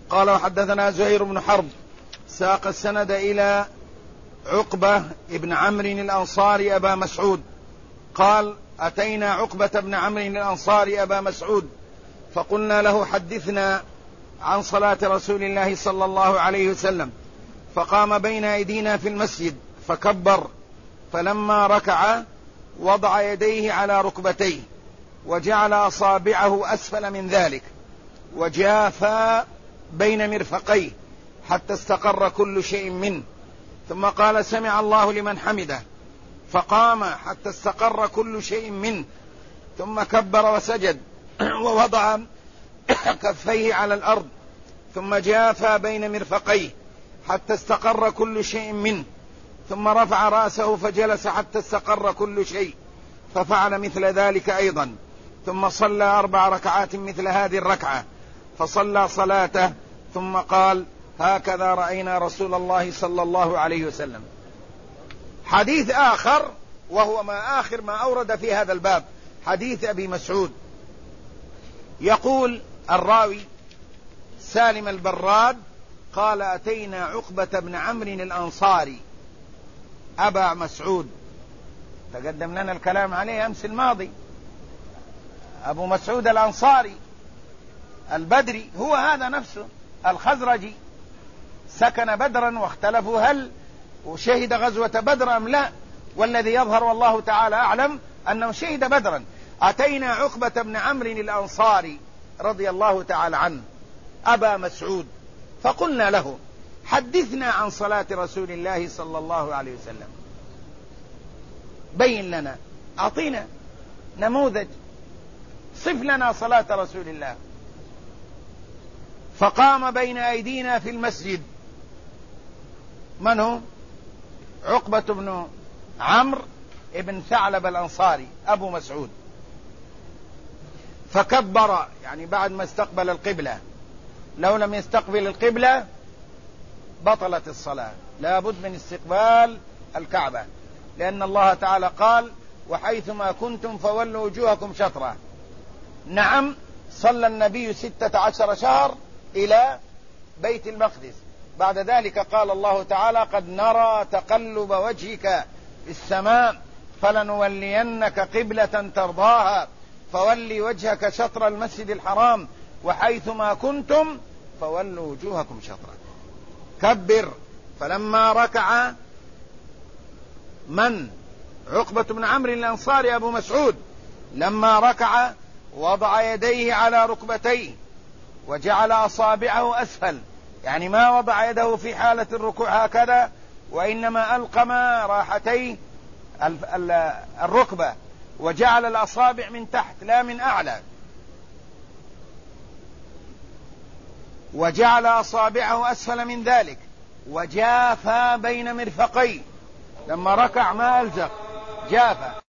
قال وحدثنا زهير بن حرب ساق السند إلى عقبة بن عمرو الأنصاري أبا مسعود قال أتينا عقبة بن عمرو الأنصاري أبا مسعود فقلنا له حدثنا عن صلاة رسول الله صلى الله عليه وسلم، فقام بين أيدينا في المسجد فكبر، فلما ركع وضع يديه على ركبتيه وجعل أصابعه أسفل من ذلك وجافى بين مرفقيه حتى استقر كل شيء منه، ثم قال سمع الله لمن حمده، فقام حتى استقر كل شيء منه، ثم كبر وسجد ووضع كفيه على الأرض، ثم جافى بين مرفقيه حتى استقر كل شيء منه، ثم رفع رأسه فجلس حتى استقر كل شيء، ففعل مثل ذلك أيضا، ثم صلى 4 ركعات مثل هذه الركعة، فصلى صلاته ثم قال هكذا رأينا رسول الله صلى الله عليه وسلم. حديث آخر وهو آخر ما أورد في هذا الباب، حديث أبي مسعود، يقول الراوي سالم البراد قال أتينا عقبة بن عمرو الأنصاري أبا مسعود، تقدم لنا الكلام عليه أمس الماضي، أبو مسعود الأنصاري البدري هو هذا نفسه الخزرجي، سكن بدرا، واختلفوا هل وشهد غزوة بدر أم لا، والذي يظهر والله تعالى أعلم أنه شهد بدرا. أتينا عقبة بن عمرو الأنصاري رضي الله تعالى عنه أبا مسعود فقلنا له حدثنا عن صلاة رسول الله صلى الله عليه وسلم، بين لنا، أعطينا نموذج، صف لنا صلاة رسول الله. فقام بين أيدينا في المسجد، من هو؟ عقبة بن عمرو بن ثعلب الأنصاري أبو مسعود، فكبر، يعني بعد ما استقبل القبلة، لو لم يستقبل القبلة بطلت الصلاة، لا بد من استقبال الكعبة، لأن الله تعالى قال وحيثما كنتم فولوا وجوهكم شطرة. نعم، صلى النبي 16 شهر إلى بيت المقدس، بعد ذلك قال الله تعالى قد نرى تقلب وجهك في السماء فلنولينك قبلة ترضاها فولي وجهك شطر المسجد الحرام وحيثما كنتم فولوا وجوهكم شطرة. كبر. فلما ركع من؟ عقبة بن عمرو الأنصاري أبو مسعود، لما ركع وضع يديه على ركبتيه وجعل أصابعه أسفل، يعني ما وضع يده في حالة الركوع هكذا، وإنما ألقم راحتيه الركبة وجعل الأصابع من تحت لا من أعلى، وجعل أصابعه أسفل من ذلك، وجافى بين مرفقيه، لما ركع ما ألزق، جافى.